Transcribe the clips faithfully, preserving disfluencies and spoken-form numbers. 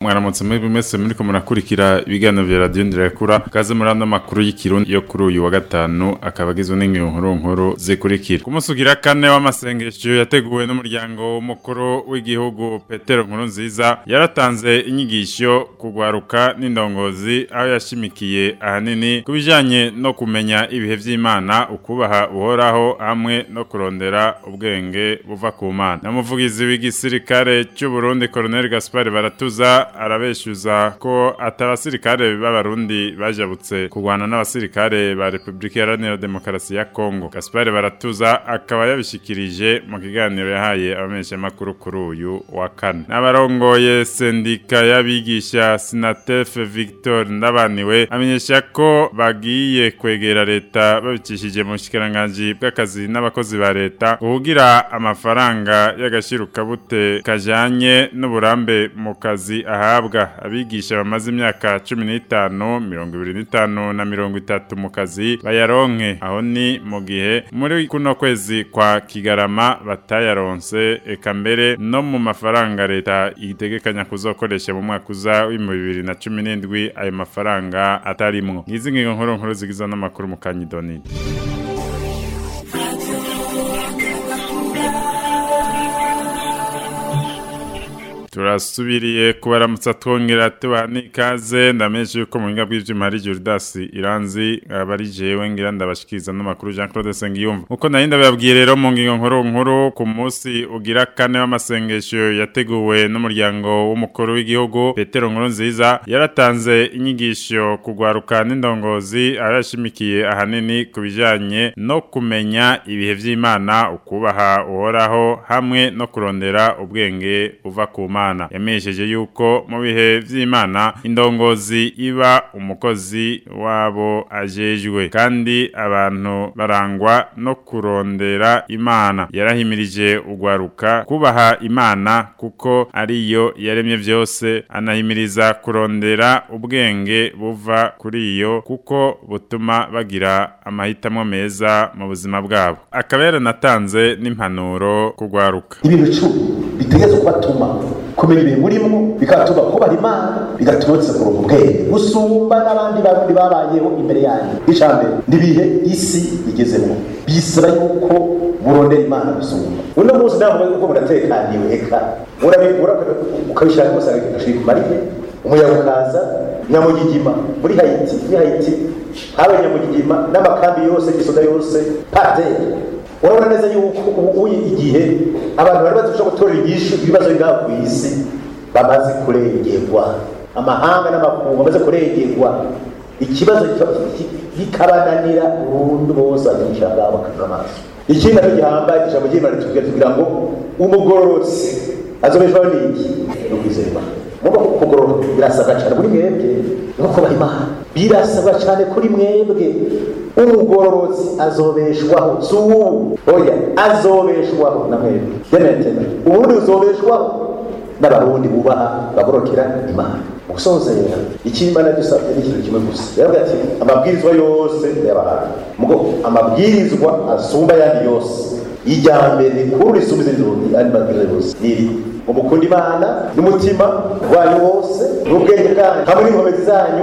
mwaramutse muri mwese muri ko murakurikira ibiganiro vya radio Ndirakura kaze muri ano makuru y'ikirundi yo kuri uyu wa gatanu akabagizwe n'inkuru nkuru zikurikira ku musugira kane w'amasengesho yateguwe n'umuryango w'umukuru w'igihugu Petero Nkurunziza yaratanze inyigisho kugwaruka n'indongozi aho yashimikiye ahanini kubijanye no kumenya ibihe vy'Imana ukubaha uhoraho hamwe no kurondera ubwenge buva ku Mana. Namuvugizi w'igisirikare cy'u Burundi Colonel Gaspard Baratuza arabeshuza ko atabasirikare b'abarundi bajabutse kugwana n'abasirikare ba Republika Iharanira Demokarasi ya Kongo. Gaspard Baratuza akaba yabishikirije mu kiganiro yahaye abamenyesha makuru kuri uyu wa kane. N'abarongoye sendika y'abigisha Sinatef Victor Ndabaniwe amenyesha ko bagiye kwegera leta babicishije mu shikiranganje bw'akazi n'abakozi ba leta kugira amafaranga y'agashiruka bute kajanye n'uburambe mu kazi ahabwa abigisha bamaze imyaka cumi n'itanu mirongo ibiri n'itanu na mirongo itatu mu kazi bayaronke aho ni mu gihe muri kuno kwezi kwa Kigarama batayaronse eka mbere no mu mafaranga leta itegekanya kuzokoresha mu mwaka uza w'ibihumbi bibiri na cumi n'indwi ayo mafaranga atarimwo. Ngizi ngingo nkuru nkuru zigiza n'amakuru mu Kanyidoni. Turasubiriye kubaramutsa twongera tubani kaze ndameshe yuko mu ngabwe by'Imari Jordas Iranzi abari jewe ngira ndabashikiza n'amakuru Jean Claude Sengiyumva uko narinda babwiye rero mu ngingo nkuru nkuru ku munsi ugira kane w'amasengesho yateguwe n'umuryango w'umukuru w'igihugu Petero Nkurunziza yaratanze inyigisho kugwaruka n'indongozi arashimikiye ahanini kubijanye no kumenya ibihe vy'Imana ukubaha uhoraho hamwe no kurondera ubwenge buva ku Mana. Yamesheje yuko mu bihe vy'Imana indongozi iba umukozi wabo ajejwe kandi abantu barangwa no kurondera Imana. Yarahimirije ugwaruka kubaha Imana kuko ariyo yaremye vyose, anahimiriza kurondera ubwenge buva kuri iyo kuko butuma bagira amahitamo meza mu buzima bwabo. Akabera natanze n'impanuro kugwaruka. Ibintu cumi bitegeza kubatuma kumenya ibintu burimo bikatuma kuba Imana bigaturutse ku ubwenge gusumba n'abandi barundi babayeho imbere yanyu. Icambere ndibihe isi igezemo bisaba yuko burondera Imana gusumba. Uno munsi ntabwo uko buratekaniwe eka urabikura ukabishaka gusa gashika mariye umuyabukaza nyamugigima muri Haiti ni Haiti habe nyamugigima n'amakambi yose gisoda yose pate urabona neza yuko ubu igihe abantu bari bazifasha gutora inyishu ibibazo bingana ku isi bamaze kurengerwa, amahanga n'amakungu bamaze kurengerwa, ikibazo gikabananira burundu bose abishaka bakana amaso. Ikindi cyo gihambaye ijambo ry'Imana tugira ngo umugororotsi azobeshwa n'iki n'ubwizerwa. Muba kugororoka birasaba cyane kuri mwebwe no kuba Imana birasaba cyane kuri mwebwe. Umugororotsi azobeshwaho zubu oya azobeshwaho na mwebwe yemetena ubundi uzobeshwaho n'abarundi bubaha bagorokera Imana. Gusozera ikimana dusabye n'ikintu kimwe gusa yavuga ati amabwirizwa yose y'abantu mugo amabwirizwa asumba yandi yose ijyambere kuri subize n'undi ari bagirose niri umukunda Imana n'umutima wanyu wose n'ubwenge bwanyu hamwe n'inkomezi zanyu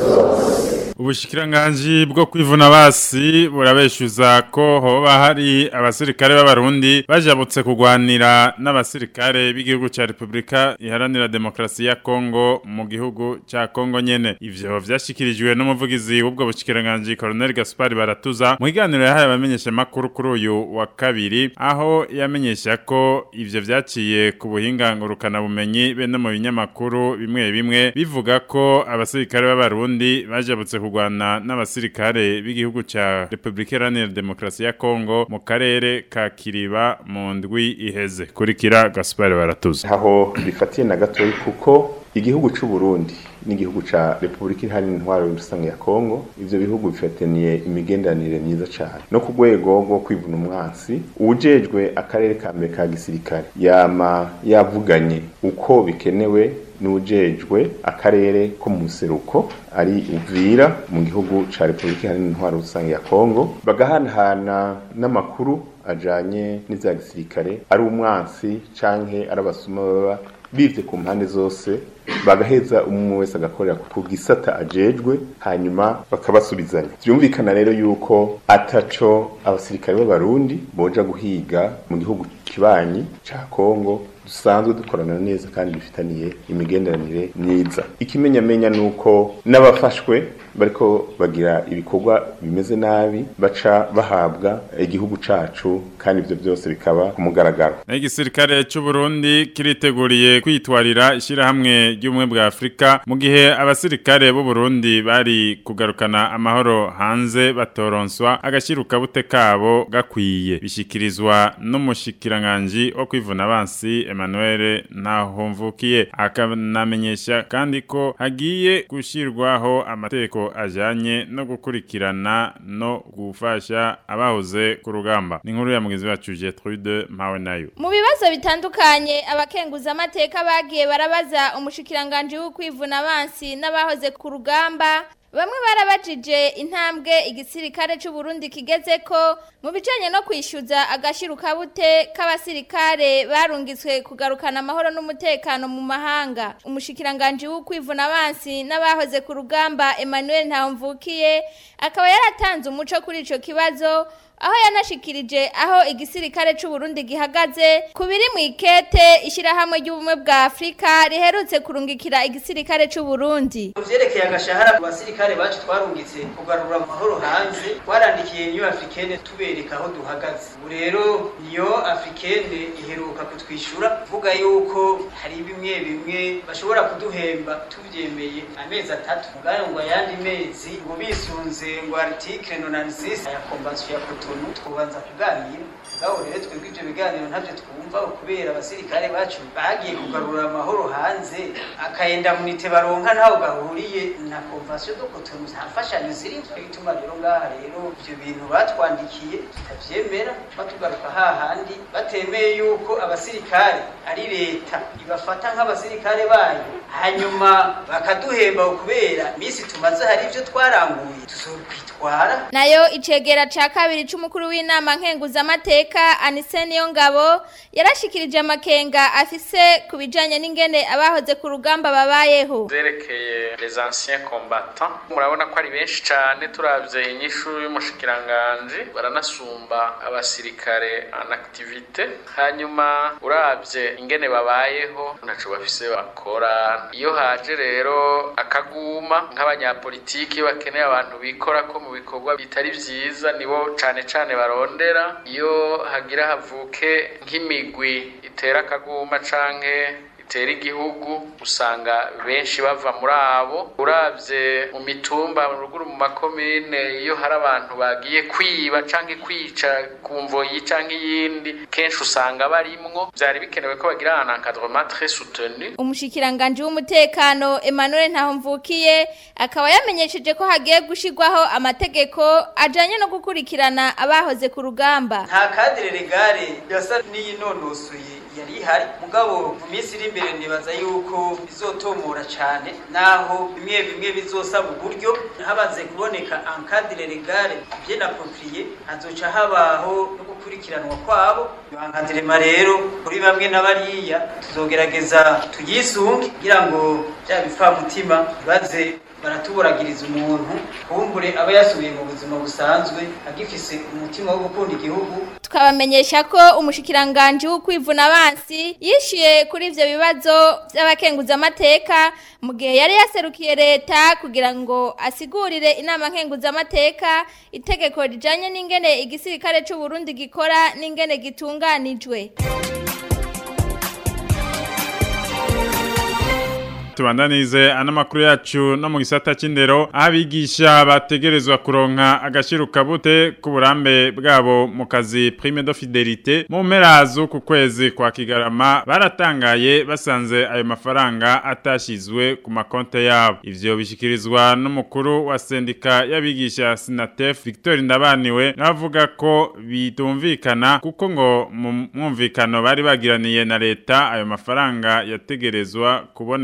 zose. Ubushikiranganji bwo kwivuna basi burabeshuza ko hoba hari abasirikare b'abarundi bajabutse kugwanira n'abasirikare b'igihugu ca Republika Iharanira Demokarasi ya Kongo mu gihugu ca Kongo nyene. Ivyo vyashikirijwe n'umuvugizi w'ubwo bushikiranganji Colonel Gaspard Baratuza mu kiganiro yahaye abamenyesha makuru kuri uyu wa kabiri aho yamenyesha ko ivyo vyaciye ku buhinga ngurukana bumenyi be no mu binyamakuru bimwe bimwe bivuga ko abasirikare b'abarundi bajabutse kugwana n'abasirikare b'igihugu ca Republika Iharanira Demokarasi ya Kongo mu karere ka Kiriba mu ndwi iheze. Kurikira Gaspard Baratuza. Aho bifatiye na gatoyi kuko igihugu c'u Burundi n'igihugu ca Republika Iharanira Intwaro Rusange ya Kongo ivyo bihugu bifataniye imigenderanire myiza cyane no ku rwego rwo kwivuna umwansi. Ujejwe akarere ka mbere ka gisirikare yama yavuganye uko bikenewe n'ujejwe akarere ko mu seruko ari Uvira mu gihugu ca Republika Iharanira Intwaro Rusange ya Kongo bagahanahana n'amakuru ajanye n'iza gisirikare ari umwansi canke arabasuma baba bivye ku mpande zose bagaheza umwe wese agakorera ku gisata ajejwe hanyuma bakabasubizanya. Byumvikana rero yuko ataco abasirikare b'abarundi boja guhiga mu gihugu kibanyi ca Kongo dusanzwe dukorana neza kandi dufitaniye imigenderanire myiza. Ikimenyamenya nuko n'abafashwe bariko bagira ibikorwa bimeze nabi baca bahabwa igihugu cacu kandi ivyo byose bikaba kumugaragaro. Igisirikare cy'u Burundi kiriteguriye kwitwarira ishirahamwe ry'umwe bwa Afrika mu gihe abasirikare b'u Burundi bari kugarukana amahoro hanze batoronswa agashiruka bute kabo gakwiye. Bishikirizwa n'umushikiranganje wo kwivuna abansi Emmanuel Ntahomvukiye, akanamenyesha kandi ko hagiye gushirwaho amateko ajanye no gukurikirana no gufasha abahoze ku rugamba. Ni nkuru ya mugenzi wacu Gertrude Mpawe nayo. Mu bibazo bitandukanye abakenguza amateka bagiye barabaza umushikiranganje wo kwivuna abansi n'abahoze ku rugamba. Bamwe barabajije intambwe igisirikare cy'u Burundi kigeze ko mu bijanye no kwishyuza agashiruka bute k'abasirikare barungitswe kugarukana amahoro n'umutekano mu mahanga. Umushikiranganje wo kwivuna abansi n'abahoze ku rugamba Emmanuel Ntahomvukiye akaba yaratanze umuco kuri ico kibazo, aho yanashikirije aho igisirikare cy'u Burundi gihagaze kubiri mu ikete ishirahamwe ry'ubumwe bwa Afrika riherutse kurungikira igisirikare cy'u Burundi. Uvyerekeye agashahara ku basirikare bacu twarungitse kugarura amahoro hanze, twarandikiye New Africaine tubereka aho duhagaze. Ubu rero New Africaine iheruka kutwishura vuga yuko hari bimwe bimwe bashobora kuduhemba tuvyemeye amezi atatu, mugabo ngo ayandi mezi ngo bisunze ngo article nonante-six ya convention ya Cotonou twabanza kuganira. Gaho rero twebwe ibyo biganiro ntavyo twumva kubera abasirikare bacu bagiye kugarura amahoro hanze, akayenda munite baronka ntaho gahuriye na convention do Cotonou, ntafashanyo ziri twituma rero ngaha rero ibyo bintu batwandikiye tutavyemera, batugaruka hahandi batemeye yuko abasirikare ari leta ibafata nk'abasirikare bayo hanyuma bakaduhemba kubera misi tumaze hari ivyo twaranguye tuzokwitwara. Nayo icegera ca kabiri c'umukuru w'inama nkenguza amateka Anise Niyongabo yarashikirije amakenga afise kubijanye n'ingene abahoze ku rugamba babayeho. Zerekeye les anciens combattants murabona ko ari benshi cyane, turavye inyishu y'umushikiranganje baranasumba abasirikare en activité, hanyuma uravye ingene babayeho naco bafise bakora. Iyo haje rero akaguma nk'abanyapolitiki bakeneye abantu bikora ko mu bikorwa bitari vyiza nibo cane cane barondera. Iyo hagira havuke nk'imigwi itera akaguma canke itera igihugu usanga benshi bava muri abo. Uravye mu mitumba mu ruguru mu makomine iyo hari abantu bagiye kwiba canke kwica kumvoyi canke yindi kenshi usanga barimwo. Byari bikenewe ko bagira un encadrement très soutenu. Umushikiranganje w'umutekano Emmanuel Ntahomvukiye akaba yamenyesheje ko hagiye gushirwaho amategeko ajanye no gukurikirana abahoze ku rugamba. Nta cadre legale yasa n'iyinonosoye yari hari, mugabo mu minsi iri imbere nibaza yuko bizotomora cyane, naho bimwe bimwe bizosaba uburyo habaze kuboneka encadre legale bien approprié, hazoca habaho no gukurikiranwa kwabo. Encadre rero kuri bamwe n'abariya tuzogerageza tuyisunge kugira ngo bya bipfa mutima baze baratuburagiriza umuntu kumbure aba yasubiye mu buzima busanzwe agifise umutima wo gukunda igihugu. Tukabamenyesha ko umushikiranganje wo kwivuna abansi yishiye kuri ivyo bibazo by'abakenguza amateka mu gihe yari yaserukiye leta kugira ngo asigurire inama nkenguza amateka itegeko rijanye n'ingene igisirikare cy'u Burundi gikora n'ingene gitunganijwe. Tubandanize ana makuru yacu no mu gisata c'indero, abigisha bategerezwa kuronka agashiruka bute ku burambe bwabo mu kazi prime de fidélité mu mperazo ku kwezi kwa Kigarama baratangaye basanze ayo mafaranga atashizwe ku makonte yabo. Ivyo bishikirizwa n'umukuru wa sendika y'abigisha Sinatef Victor Ndabaniwe, navuga ko bitumvikana kuko ngo mu mwumvikano bari bagiraniye na leta ayo mafaranga yategerezwa kuboneka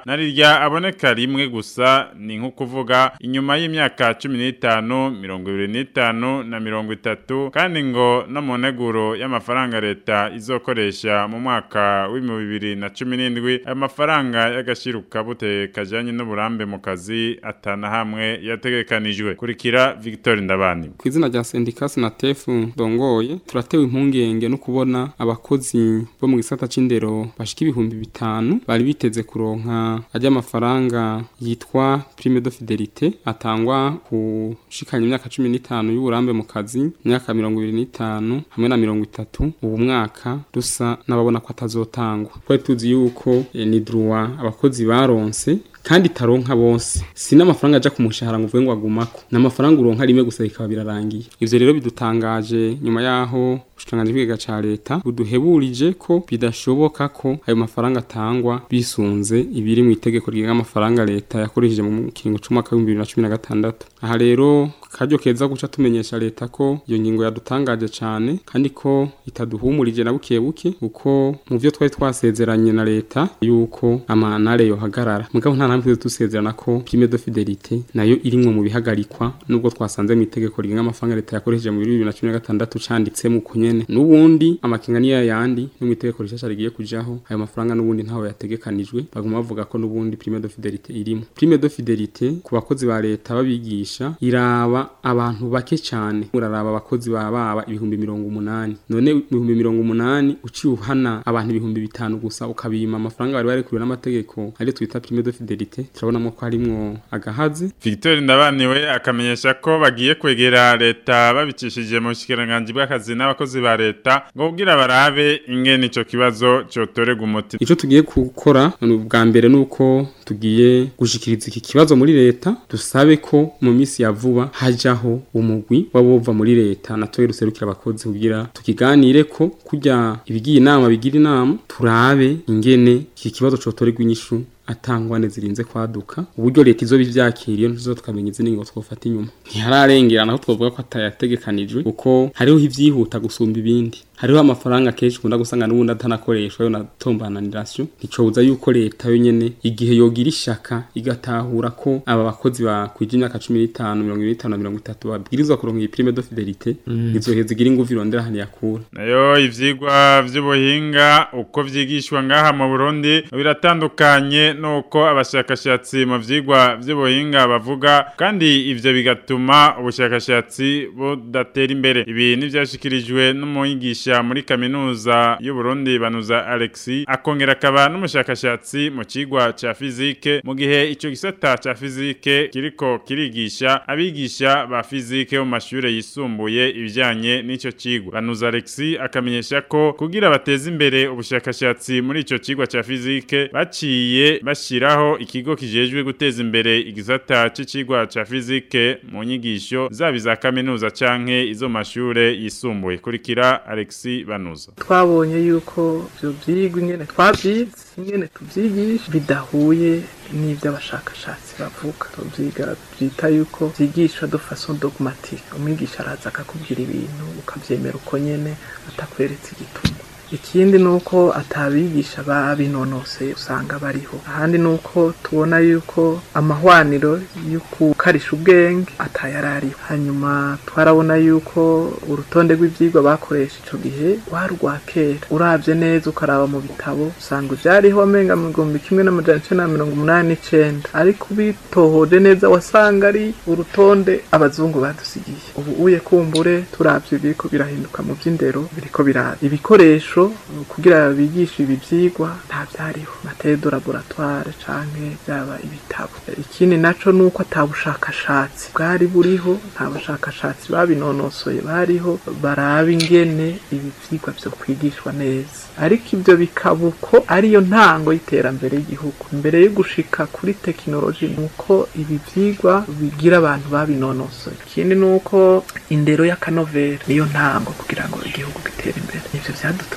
narirya aboneka rimwe gusa ni nko kuvuga inyuma y'imyaka cumi n'itanu mirongo ibiri n'itanu na mirongo itatu kandi ngo no mu nteguro y'amafaranga leta izokoresha mu mwaka w'ibihumbi bibiri na cumi n'indwi ayo mafaranga y'agashiruka bute kajanye n'uburambe mu kazi atana hamwe yategekanijwe kurikira Victor Ndabani ku izina rya Sendika Sinatefu dongoye turatewe impungenge no kubona abakozi bo mu gisata c'indero bashika ibihumbi bitanu bari biteze kuronka ajya amafaranga yitwa prime de fidelité atangwa ku shikanya imyaka cumi n'itanu y'uburambe mu kazi imyaka mirongo ibiri n'itanu hamwe na mirongo itatu ubu mwaka dusa n'ababona ko atazotangwa twari tuzi yuko e, ni droit abakozi baronse kandi taronka bose sina amafaranga aja kumushahara ngo ngo agumako n'amafaranga uronka rimwe gusa bikaba birarangiye ivyo rero bidutangaje nyuma yaho ushikanganje bwega ca leta buduheburije ko bidashoboka ko ayo mafaranga atangwa bisunze ibiri mu itegeko ryiga amafaranga leta yakoresheje mu kiringo c'umwaka wa bibiri na cumi na gatandatu aha rero karyo keza guca tumenyesha leta ko iyo ngingo yadutangaje cyane kandi ko itaduhumurije na buke buke uko mu byo twari twasezeranye na leta yuko amanare yo hagarara mugabo nta namwe dusezerana ko prime de fidelité nayo irimwe mu bihagarikwa nubwo twasanze mu itegeko ryiga amafaranga leta yakoresheje mu bibiri na cumi na gatandatu canditse mu kunyene nubundi amakinga niya yandi no mu itegeko rishasha rigiye kujaho ayo mafaranga nubundi ntaho yategekanijwe baguma bavuga ko nubundi prime de fidelité irimo prime de fidelité ku bakozi ba leta babigisha iraba abantu bake cyane uraraba abakozi bababa ibihumbi mirongo umunani none ibihumbi mirongo umunani uciye uhana abantu ibihumbi bitanu gusa ukabima amafaranga bari barekuriwe n'amategeko ari twita prime de fidelité turabonamo ko harimwo agahazi Victor Ndabaniwe akamenyesha ko bagiye kwegera leta babicishije mu shikiranganje bw'akazi n'abakozi ba leta ngo kugira barabe ingene ico kibazo cyotorega umuti ico tugiye gukora bwa mbere nuko tugiye gushikiriza iki kibazo muri leta dusabe ko mu minsi ya vuba hajaho umugwi wabova muri leta natoye ruserukira abakozi kugira tukiganire ko kujya ibigiye inama bigira inama turabe ingene iki kibazo cotorega inyishu atangwane zirinze kwaduka uburyo leta izo bivyakiriye ntuzo tukamenya izindi ngo twofata inyuma ntihararengera naho twovuga ko atayategekanijwe uko hariho ivyihuta gusumba ibindi hariho amafaranga kenshi kunda gusanga n'ubundi atanakoreshwa yo natombananirasyo nicobuza yuko leta yo nyene igihe yogira ishaka igatahura ko aba bakozi ba kwije imyaka cumi n'itanu mirongo itanu na mirongo itatu babwirizwa kuronka iyi prime de fidelité mm. izoheza igira ingufu irondera hani yakura nayo ivyigwa vy'ubuhinga uko vyigishwa ngaha mu Burundi biratandukanye nuko abashakashatsi mu vyigwa vy'ubuhinga bavuga kandi ivyo bigatuma ubushakashatsi budatera imbere ibi nivyashikirijwe n'umuyigisha muri kaminuza y'u Burundi Banuza Alexis akongera akaba n'umushakashatsi mu cigwa ca fizike mu gihe ico gisata ca fizike kiriko kirigisha abigisha ba fizike mu mashure yisumbuye ibijanye n'ico cigwa Banuza Alexis akamenyesha ko kugira bateze imbere ubushakashatsi muri ico cigwa ca fizike baciye bashiraho ikigo kijejwe guteza imbere igisata c'icigwa ca fizike mu nyigisho zabiza kaminuza canke izo mashure yisumbuye kurikira Alexis Banuza twabonye yuko byo byigwa ingene twabyize ingene tuvyigisha bidahuye n'ivyo abashakashatsi bavuga tuvyiga byita yuko vyigisha de façon dogmatique umwigisha araza akakubwira ibintu ukavyemera uko nyene atakweretse igituma ikindi nuko atabigisha babinonose usanga bariho ahandi nuko tubona yuko amahwaniro y'ukukarisha ubwenge atayarari hanyuma twarabona yuko urutonde rw'ivyigwa bakoresha ico gihe warwa kera uravye neza ukaraba mu bitabo usanga byariho amenga mu gihumbi kimwe n'amajana icenda na mirongo umunani n'icenda ariko bitohoje neza wasanga ari urutonde abazungu badusigiye ubu uye kumbure turavye biriko birahinduka mu vy'indero biriko biraza ibikoresho kugira bigisha ibi vyigwa nta byariho matériel de laboratoire canke byaba ibitabo ikindi naco nuko atabushakashatsi bwari buriho nta bashakashatsi babinonosoye bariho baraba ingene ibi vyigwa byo kwigishwa neza ariko ibyo bikabuko ariyo ntango y'iterambere y'igihugu mbere yo gushika kuri technology nuko ibi vyigwa bigira abantu babinonosoye ikindi nuko indero y'akanovera niyo ntango kugira ngo igihugu gitere imbere ivyo vyadutumye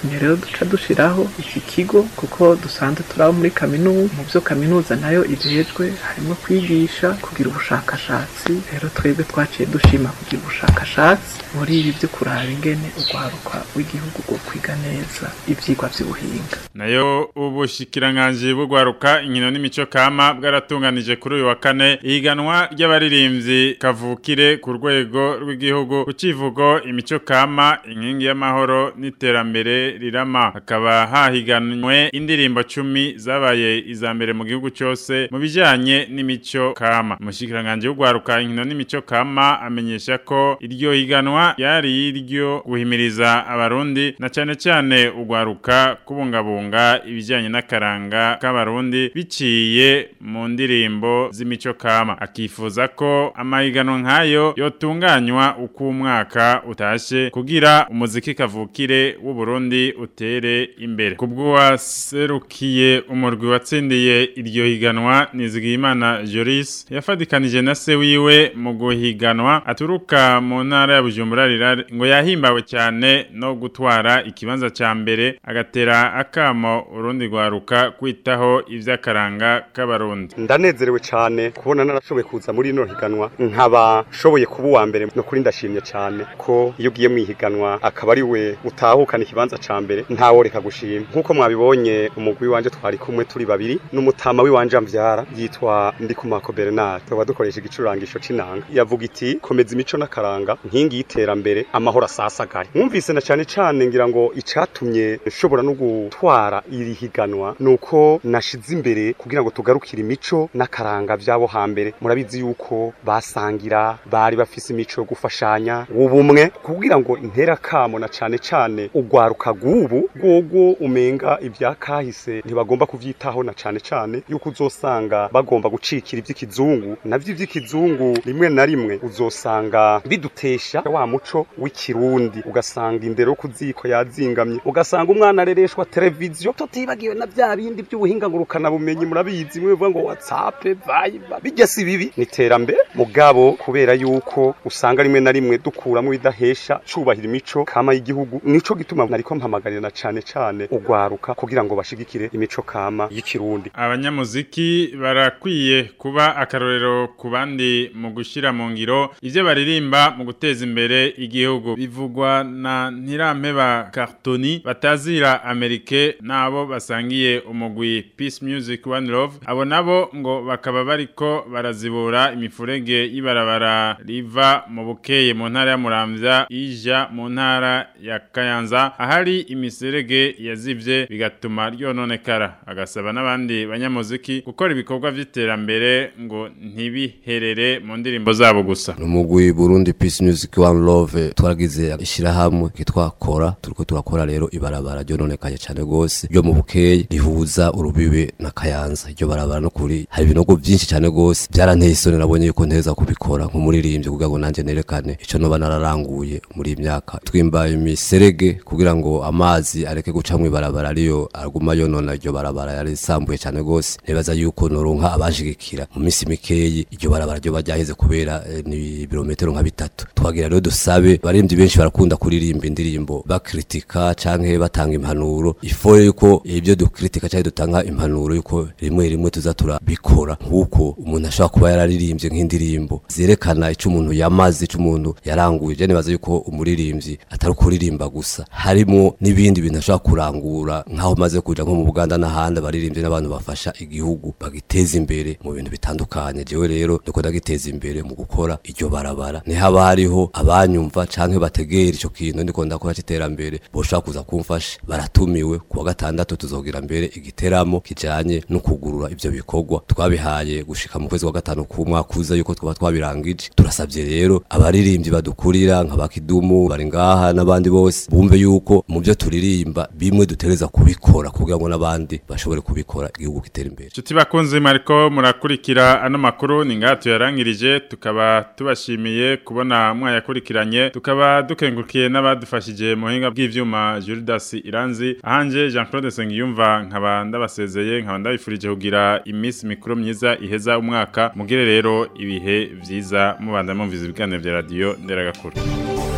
vyatumye rero duca dushiraho iki kigo kuko dusanzwe turaba muri kaminuza mu byo kaminuza nayo ijejwe harimo kwigisha kugira ubushakashatsi rero twebwe twaciye dushima kugira ubushakashatsi muri ibi byo kuraba ingene urwaruka w'igihugu bwo kwiga neza ivyigwa vy'ubuhinga. Nayo ubushikiranganje bugwaruka inkino n'imico kama bwaratunganije kuri uyu wa kane ihiganwa ry'abaririmbyi kavukire ku rwego rw'igihugu kucivugo imico kama inkingi y'amahoro n'iterambere rirama. Hakaba hahiganwe indirimbo cumi zabaye izambere mu gihugu cyose mu bijanye n'imico kama. Umushikiranganje w'ugwaruka inkino n'imico kama amenyesha ko iryo higanwa yari iryo guhimiriza abarundi na cyane cyane ugwaruka kubungabunga ibijanye n'akaranga k'abarundi biciye mu ndirimbo z'imico kama. Akifuza ko amahiganwa nkayo yotunganywa uko umwaka utashe kugira umuziki kavukire w'u Burundi utere imbere. Kubwo waserukiye umurwi watsindiye iryo higanwa Nizigiyimana Joris yafadikanije na se wiwe mu guhiganwa aturuka mu ntara ya Bujumbura Rirare ngo yahimbawe cyane no gutwara ikibanza ca mbere agatera akamo urundi gwaruka kwitaho ivy'akaranga k'abarundi. Ndanezerewe cyane kubona narashoboye kuza muri ino higanwa nkaba shoboye kuba uwa mbere no kuri ndashimye cyane ko iyo ugiye mwihiganwa akaba ari we utahukana ikibanza ca mbere ntawo reka gushima. Nkuko mwabibonye umugwi wanje twari kumwe turi babiri n'umutama wiwanje amvyara yitwa Ndikumako Bernard tuba dukoresha igicurangisho c'inanga yavuga iti komeza imico n'akaranga nkingi y'iterambere amahoro asasagare. Mwumvise na cyane cyane ngira ngo icatumye nshobora no gutwara iri higanwa nuko nashize imbere kugira ngo tugarukire imico n'akaranga vyabo hambere. Murabizi yuko basangira bari bafise imico gufashanya ubumwe kugira ngo intera kamo na cyane cyane ugwaruka gubu gogo umenga ivyakahise ntibagomba kuvyitaho na cyane cyane yuko uzosanga bagomba gucikira ivy'ikizungu navyo ivy'ikizungu rimwe na rimwe uzosanga bidutesha wa muco w'ikirundi ugasanga indero kuziko yazingamye ugasanga umwana arereshwa televiziyo totibagiwe na bya bindi by'ubuhinga ngurukana bumenyi murabizi mwe vuga ngo WhatsApp Viber bijya si bibi niterambere mugabo kubera yuko usanga rimwe na rimwe dukuramo bidahesha cubahira imico kama y'igihugu nico gituma nariko mpamagarira na cyane cyane ugwaruka kugira ngo bashigikire imico kama y'ikirundi. Abanyamuziki barakwiye kuba akarorero ku bandi mu gushira mu ngiro ivyo baririmba mu guteza imbere igihugu. Bivugwa na Ntirampeba Cartoni batazira Amerike nabo basangiye umugwi Peace Music One Love. Abo nabo ngo bakaba bariko barazibura imifurege y'ibarabara riva mu Bukeye mu ntara ya Muramvya ija mu ntara ya Kayanza ahari imiserege yazivye bigatuma ryononekara. Agasaba n'abandi banyamuziki gukora ibikorwa vy'iterambere ngo ntibiherere mu ndirimbo zabo gusa. Umugwi Burundi Peace Music One Love twaragize ishirahamwe kitwa Kora turiko turakora rero ibarabara ryononekaye cyane gose ryo mu Bukeye rihuza urubibe na Kayanza. Iryo barabara no kuri hari ibinogo byinshi cyane gose byaranteye isoni nabonye yuko nteza kubikora nk'umuririmbyi kugira ngo nanje nerekane ico no banararanguye muri imyaka twimba imiserege kugira ngo amazi areke guca mu ibarabara ariyo aguma yonona iryo barabara yari sambuye cyane gose. Nebaza yuko noronka abashigikira mu misi mikeyi iryo barabara ryo bajyaheze kubera eh, ni birometero nka bitatu. Twagira rero dusabe baririmbyi benshi barakunda kuririmba indirimbo bakritika canke batanga impanuro ifo yuko ibyo dukritika cyane dutanga impanuro yuko rimwe rimwe tuzatura bikora nkuko umuntu ashaka kuba yararirimbye nk'indirimbo zerekana ico umuntu yamaze ico umuntu yaranguye. Je nebaza yuko umuririmbyi atari kuririmba gusa harimo nibindi bintu ashaka kurangura nkaho maze kuja nko mu Buganda n'ahandi baririmbye n'abantu bafasha igihugu bagiteza imbere mu bintu bitandukanye. Jewe rero ndiko ndagiteza imbere mu gukora iryo barabara ne haba hariho abanyumva canke bategera ico kintu ndiko ndakora cy'iterambere boshaka kuza kumfasha baratumiwe kuwa gatandatu tuzogira mbere igiteramo kijanye no kugurura ivyo bikorwa twabihaye gushika mu kwezi wa gatanu ku mwaka uza yuko twaba twabirangije. Turasabye rero abaririmbyi badukurira nka bakidumu bari ngaha n'abandi bose bumve yuko mu byo turirimba bimwe dutereza kubikora kugira ngo n'abandi bashobore kubikora igihugu kitera imbere. Chuti bakunze Mariko murakurikira ano makuru ningato yarangirije tukaba tubashimiye kubona mwayakurikiranye tukaba dukengukiye n'abadufashije mu hinga bw'ivyuma Julidas Iranzi ahanje Jean Claude Sengiyumva nkaba ndabasezeye nkaba ndabifurije kugira imisi mikuru myiza iheza umwaka mugire rero ibihe vyiza mubanda mumviza ibiganiro vya radio Nderagakuru.